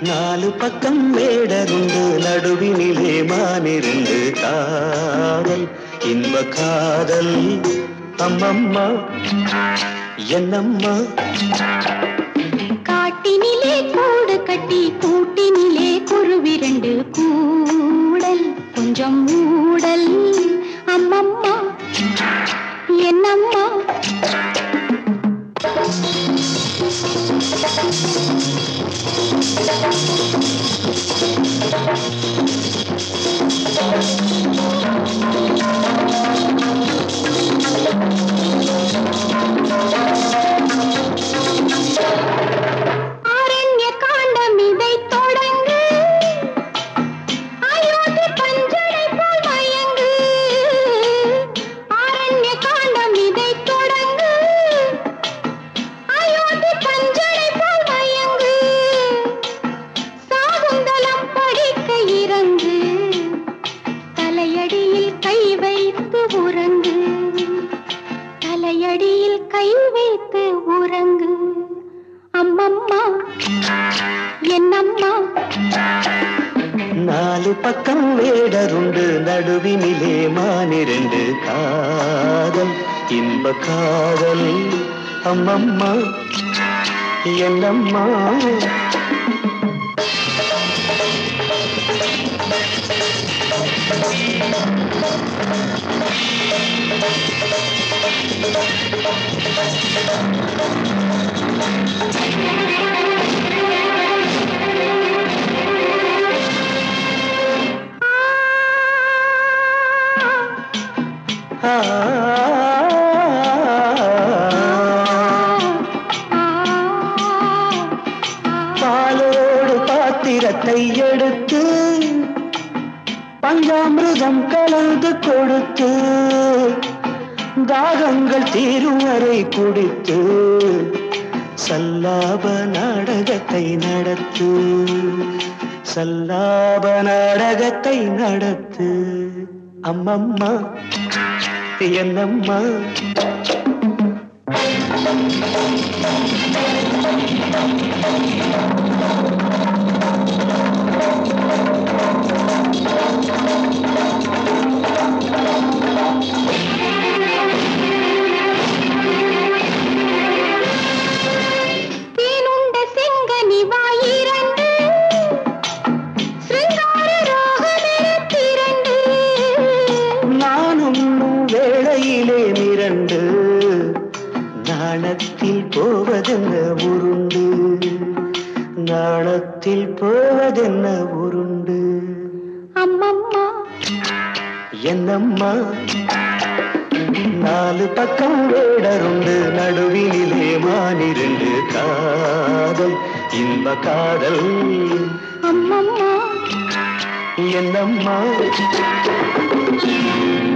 நாலு பக்கம் மேடருண்டு நடுவினிலே மானிருந்து காதல் இன்ப காதல் அம்மம்மா என்னம்மா காட்டினிலே கூடு கட்டி கூட்டினிலே குருவிரண்டு கூடல் கொஞ்சம் ஊடல் அம்மம்மா என்னம்மா ஆரண்ய காண்டம் இதை தொடங்கு அயோத்தி பஞ்சனை போல் மயங்கு ஆரண்ய காண்டம் இதை தொடங்கு அயோத்தி பஞ்சனை போல் மயங்கு சாகுந்தலம் படிக்க இறங்கு தலையடியில் கை வைத்து உறங்கு தலையடியில் கை வைத்து உறங்கு அம்மம்மா என்னம்மா நாலு பக்கம் வேடருண்டு நடுவினிலே மானிரண்டு காதல் இன்ப காதல் அம்மம்மா என்னம்மா பாலோடு பாத்திரத்தை எடுத்து பஞ்சாமிர்தம் கலந்து கொடுத்து தாகங்கள் தீரும் வரை குடித்து சல்லாப நாடகத்தை நடத்து சல்லாப நாடகத்தை நடத்து அம்மம்மா என்னம்மா தேனுண்ட செங்கனி வாயிரண்டு சிருங்கார ராகமெனத்திரண்டு நானும் வேளையிலே மிரண்டு நாணத்தில் போவதென்ன உருண்டு நாணத்தில் போவதென்ன உருண்டு அம்மம்மா என்னம்மா நாலு பக்கம் வேடருண்டு நடுவினிலே மானிரண்டு காதல் இன்ப காதல் அம்மம்மா என்னம்மா